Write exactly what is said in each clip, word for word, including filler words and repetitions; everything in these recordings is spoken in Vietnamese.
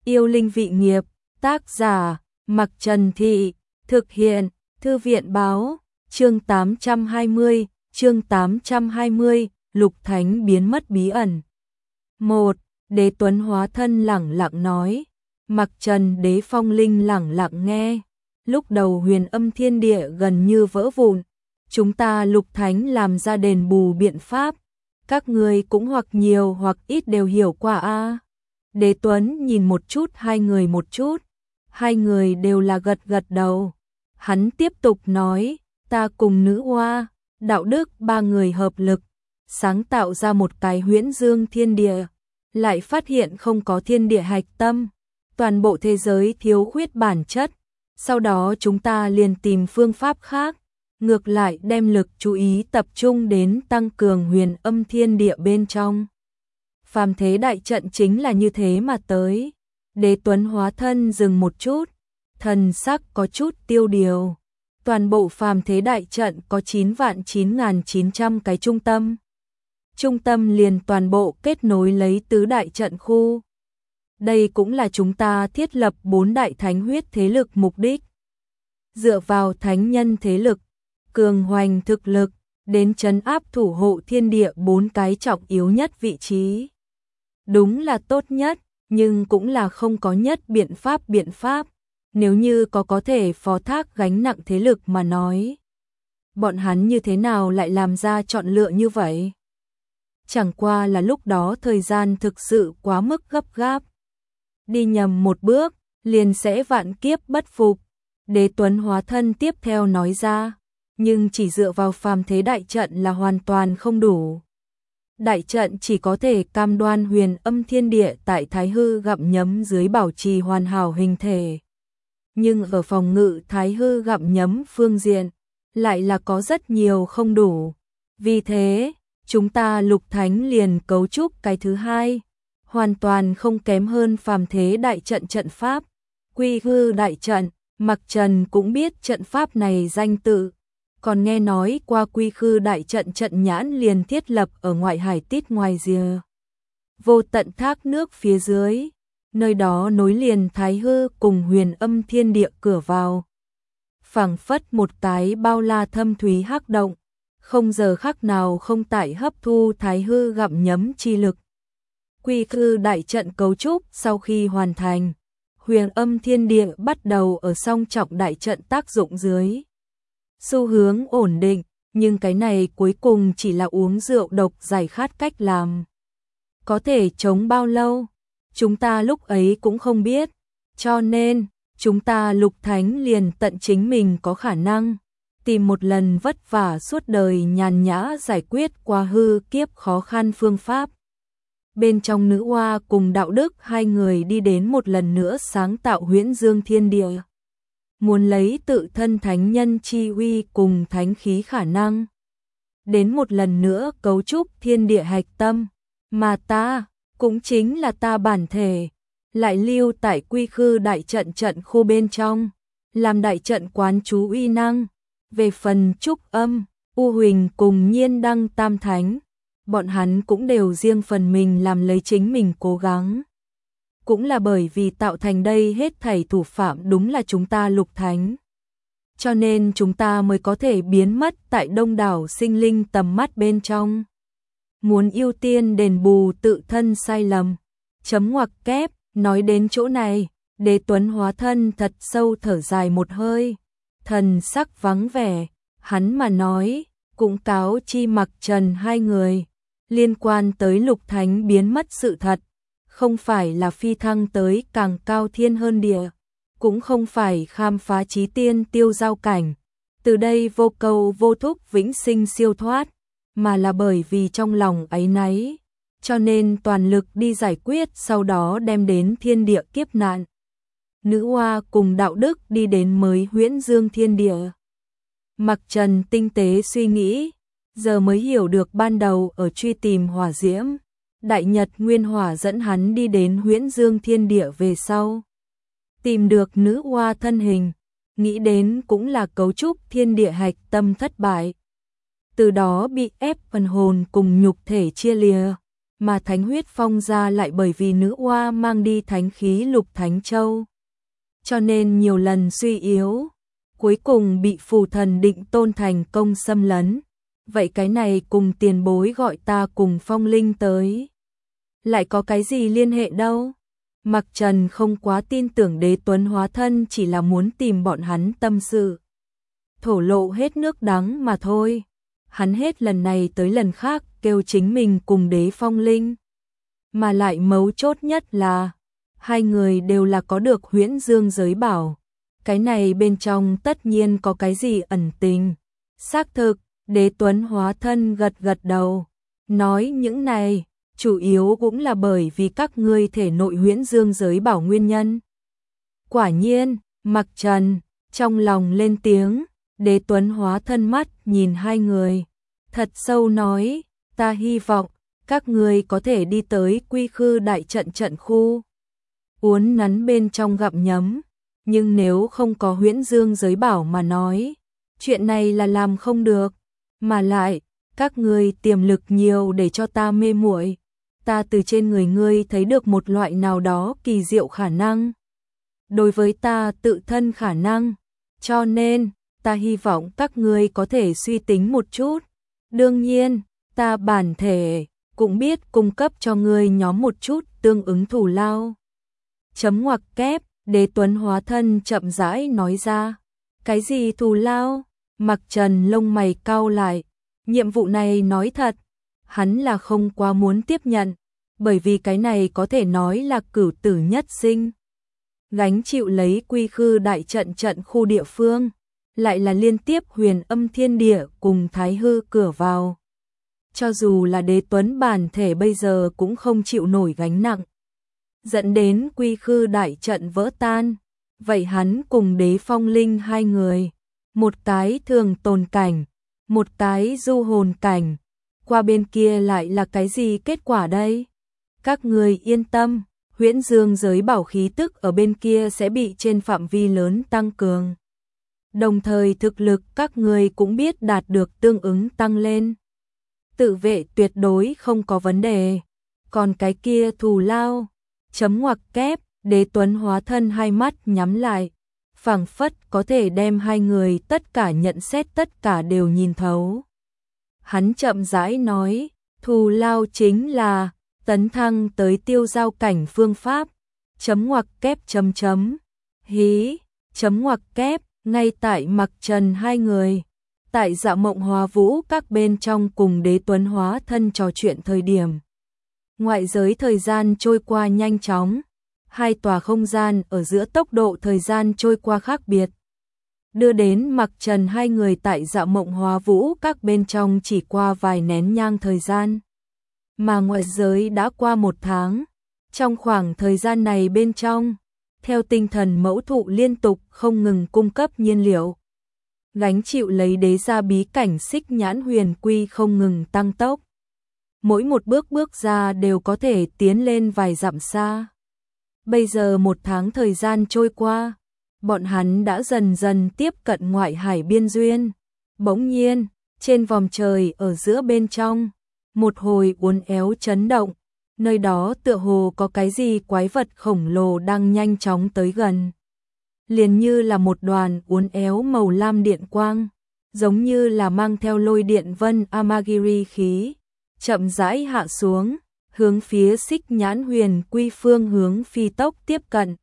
Yêu linh vị nghiệp, tác giả, Mặc Trần Thị, thực hiện, Thư viện báo, chương tám trăm hai mươi, chương tám trăm hai mươi, Lục Thánh biến mất bí ẩn. một. Đế Tuấn hóa thân lẳng lặng nói, Mặc Trần Đế Phong Linh lẳng lặng nghe. Lúc đầu huyền âm thiên địa gần như vỡ vụn, chúng ta Lục Thánh làm ra đền bù biện pháp, các người cũng hoặc nhiều hoặc ít đều hiểu qua a. Đế Tuấn nhìn một chút hai người một chút, hai người đều là gật gật đầu. Hắn tiếp tục nói, ta cùng nữ hoa, đạo đức ba người hợp lực, sáng tạo ra một cái huyễn dương thiên địa, lại phát hiện không có thiên địa hạch tâm, toàn bộ thế giới thiếu khuyết bản chất. Sau đó chúng ta liền tìm phương pháp khác, ngược lại đem lực chú ý tập trung đến tăng cường huyền âm thiên địa bên trong. Phàm thế đại trận chính là như thế mà tới. Đế Tuấn hóa thân dừng một chút, thần sắc có chút tiêu điều. Toàn bộ phàm thế đại trận có chín vạn chín nghìn chín trăm cái trung tâm. Trung tâm liền toàn bộ kết nối lấy tứ đại trận khu. Đây cũng là chúng ta thiết lập bốn đại thánh huyết thế lực mục đích. Dựa vào thánh nhân thế lực, cường hoành thực lực, đến trấn áp thủ hộ thiên địa bốn cái trọng yếu nhất vị trí. Đúng là tốt nhất, nhưng cũng là không có nhất biện pháp biện pháp. Nếu như có có thể phó thác gánh nặng thế lực mà nói, bọn hắn như thế nào lại làm ra chọn lựa như vậy? Chẳng qua là lúc đó thời gian thực sự quá mức gấp gáp. Đi nhầm một bước, liền sẽ vạn kiếp bất phục. Đế Tuấn hóa thân tiếp theo nói ra, nhưng chỉ dựa vào phàm thế đại trận là hoàn toàn không đủ. Đại trận chỉ có thể cam đoan huyền âm thiên địa tại thái hư gặm nhấm dưới bảo trì hoàn hảo hình thể. Nhưng ở phòng ngự thái hư gặm nhấm phương diện, lại là có rất nhiều không đủ. Vì thế, chúng ta Lục Thánh liền cấu trúc cái thứ hai, hoàn toàn không kém hơn phàm thế đại trận trận pháp, Quy Hư đại trận. Mặc Trần cũng biết trận pháp này danh tự, còn nghe nói qua Quy Khư đại trận trận nhãn liền thiết lập ở ngoại hải tít ngoài rìa. Vô tận thác nước phía dưới, nơi đó nối liền thái hư cùng huyền âm thiên địa cửa vào. Phảng phất một cái bao la thâm thúy hắc động, không giờ khắc nào không tại hấp thu thái hư gặm nhấm chi lực. Quy Khư đại trận cấu trúc sau khi hoàn thành, huyền âm thiên địa bắt đầu ở song trọng đại trận tác dụng dưới. Xu hướng ổn định, nhưng cái này cuối cùng chỉ là uống rượu độc giải khát cách làm. Có thể chống bao lâu, chúng ta lúc ấy cũng không biết, cho nên, chúng ta Lục Thánh liền tận chính mình có khả năng, tìm một lần vất vả suốt đời nhàn nhã giải quyết qua hư kiếp khó khăn phương pháp. Bên trong nữ hoa cùng đạo đức hai người đi đến một lần nữa sáng tạo huyễn dương thiên địa. Muốn lấy tự thân thánh nhân chi uy cùng thánh khí khả năng. Đến một lần nữa cấu trúc thiên địa hạch tâm. Mà ta, cũng chính là ta bản thể, lại lưu tại Quy Khư đại trận trận khu bên trong. Làm đại trận quán chú uy năng. Về phần Trúc Âm, U Huỳnh cùng Nhiên Đăng tam thánh, bọn hắn cũng đều riêng phần mình làm lấy chính mình cố gắng. Cũng là bởi vì tạo thành đây hết thảy thủ phạm đúng là chúng ta Lục Thánh. Cho nên chúng ta mới có thể biến mất tại đông đảo sinh linh tầm mắt bên trong. Muốn ưu tiên đền bù tự thân sai lầm. Chấm ngoặc kép, nói đến chỗ này, Đế Tuấn hóa thân thật sâu thở dài một hơi. Thần sắc vắng vẻ, hắn mà nói, cũng cáo chi Mặc Trần hai người. Liên quan tới Lục Thánh biến mất sự thật, không phải là phi thăng tới càng cao thiên hơn địa, cũng không phải khám phá chí tiên tiêu giao cảnh, từ đây vô cầu vô thúc vĩnh sinh siêu thoát, mà là bởi vì trong lòng áy náy, cho nên toàn lực đi giải quyết, sau đó đem đến thiên địa kiếp nạn. Nữ hoa cùng đạo đức đi đến mới huyễn dương thiên địa. Mặc Trần tinh tế suy nghĩ, giờ mới hiểu được ban đầu ở truy tìm hỏa diễm, Đại Nhật Nguyên Hỏa dẫn hắn đi đến huyễn dương thiên địa về sau. Tìm được nữ hoa thân hình, nghĩ đến cũng là cấu trúc thiên địa hạch tâm thất bại. Từ đó bị ép phần hồn cùng nhục thể chia lìa, mà Thánh Huyết Phong gia lại bởi vì nữ oa mang đi thánh khí Lục Thánh Châu, cho nên nhiều lần suy yếu, cuối cùng bị phù thần Định Tôn thành công xâm lấn. Vậy cái này cùng tiền bối gọi ta cùng Phong Linh tới, lại có cái gì liên hệ đâu? Mặc Trần không quá tin tưởng Đế Tuấn hóa thân chỉ là muốn tìm bọn hắn tâm sự, thổ lộ hết nước đắng mà thôi. Hắn hết lần này tới lần khác kêu chính mình cùng Đế Phong Linh, mà lại mấu chốt nhất là hai người đều là có được Huyễn Dương giới bảo, cái này bên trong tất nhiên có cái gì ẩn tình. Xác thực, Đế Tuấn hóa thân gật gật đầu, nói những này chủ yếu cũng là bởi vì các ngươi thể nội Huyễn Dương giới bảo nguyên nhân. Quả nhiên, Mặc Trần trong lòng lên tiếng. Đế Tuấn hóa thân mắt nhìn hai người, thật sâu nói, ta hy vọng các ngươi có thể đi tới Quy Khư đại trận trận khu, uốn nắn bên trong gặm nhấm, nhưng nếu không có Huyễn Dương giới bảo mà nói, chuyện này là làm không được, mà lại, các ngươi tiềm lực nhiều để cho ta mê muội, ta từ trên người ngươi thấy được một loại nào đó kỳ diệu khả năng, đối với ta tự thân khả năng, cho nên ta hy vọng các ngươi có thể suy tính một chút. Đương nhiên, ta bản thể cũng biết cung cấp cho ngươi nhóm một chút tương ứng thù lao. Chấm ngoặc kép, Đế Tuấn hóa thân chậm rãi nói ra. Cái gì thù lao? Mặc Trần lông mày cau lại. Nhiệm vụ này nói thật, hắn là không quá muốn tiếp nhận, bởi vì cái này có thể nói là cửu tử nhất sinh. Gánh chịu lấy Quy Khư đại trận trận khu địa phương, lại là liên tiếp Huyền Âm Thiên Địa cùng Thái Hư cửa vào. Cho dù là Đế Tuấn bản thể bây giờ cũng không chịu nổi gánh nặng, dẫn đến Quy Khư đại trận vỡ tan. Vậy hắn cùng Đế Phong Linh hai người, một cái thường tồn cảnh, một cái du hồn cảnh, qua bên kia lại là cái gì kết quả đây? Các người yên tâm, Huyễn Dương giới bảo khí tức ở bên kia sẽ bị trên phạm vi lớn tăng cường. Đồng thời thực lực các người cũng biết đạt được tương ứng tăng lên. Tự vệ tuyệt đối không có vấn đề. Còn cái kia thù lao, chấm ngoặc kép, Đế Tuấn hóa thân hai mắt nhắm lại, phảng phất có thể đem hai người tất cả nhận xét tất cả đều nhìn thấu. Hắn chậm rãi nói, thù lao chính là tấn thăng tới tiêu giao cảnh phương pháp, chấm ngoặc kép chấm chấm, hí, chấm ngoặc kép, ngay tại Mặc Trần hai người, tại Dạ Mộng Hóa Vũ các bên trong cùng Đế Tuấn hóa thân trò chuyện thời điểm. Ngoại giới thời gian trôi qua nhanh chóng, hai tòa không gian ở giữa tốc độ thời gian trôi qua khác biệt, đưa đến Mặc Trần hai người tại Dạ Mộng Hóa Vũ các bên trong chỉ qua vài nén nhang thời gian. Mà ngoại giới đã qua một tháng, trong khoảng thời gian này bên trong, theo tinh thần mẫu thụ liên tục không ngừng cung cấp nhiên liệu, gánh chịu lấy đế gia bí cảnh Xích Nhãn Huyền Quy không ngừng tăng tốc. Mỗi một bước bước ra đều có thể tiến lên vài dặm xa. Bây giờ một tháng thời gian trôi qua, bọn hắn đã dần dần tiếp cận ngoại hải biên duyên. Bỗng nhiên, trên vòm trời ở giữa bên trong, một hồi uốn éo chấn động, nơi đó tựa hồ có cái gì quái vật khổng lồ đang nhanh chóng tới gần. Liền như là một đoàn uốn éo màu lam điện quang, giống như là mang theo lôi điện vân Amagiri khí, chậm rãi hạ xuống, hướng phía Xích Nhãn Huyền Quy phương hướng phi tốc tiếp cận.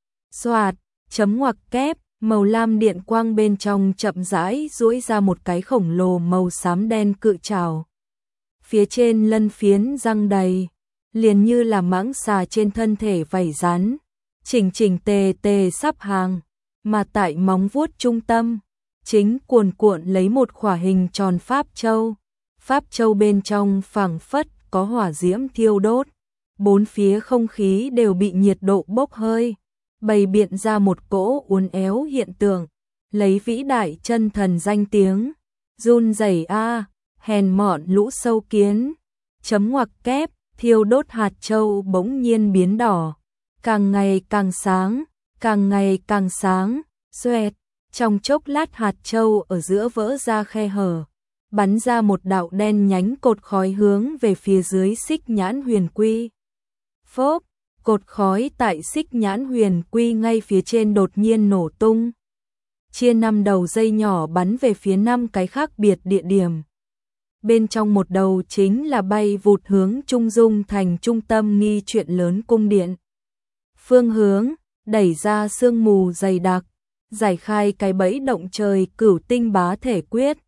Xoạt, chấm ngoặc kép, màu lam điện quang bên trong chậm rãi duỗi ra một cái khổng lồ màu xám đen cự trảo. Phía trên lân phiến răng đầy, liền như là mãng xà trên thân thể vảy rắn, chỉnh chỉnh tề tề sắp hàng, mà tại móng vuốt trung tâm, chính cuồn cuộn lấy một khỏa hình tròn pháp châu. Pháp châu bên trong phảng phất có hỏa diễm thiêu đốt, bốn phía không khí đều bị nhiệt độ bốc hơi, bày biện ra một cỗ uốn éo hiện tượng, lấy vĩ đại chân thần danh tiếng, run rẩy a, hèn mọn lũ sâu kiến, chấm ngoặc kép, thiêu đốt hạt châu bỗng nhiên biến đỏ, càng ngày càng sáng, càng ngày càng sáng, xoẹt, trong chốc lát hạt châu ở giữa vỡ ra khe hở, bắn ra một đạo đen nhánh cột khói hướng về phía dưới Xích Nhãn Huyền Quy. Phốp, cột khói tại Xích Nhãn Huyền Quy ngay phía trên đột nhiên nổ tung. Chia năm đầu dây nhỏ bắn về phía năm cái khác biệt địa điểm. Bên trong một đầu chính là bay vụt hướng Trung Dung thành trung tâm nghi chuyện lớn cung điện. Phương hướng, đẩy ra sương mù dày đặc, giải khai cái bẫy động trời Cửu Tinh Bá Thể Quyết,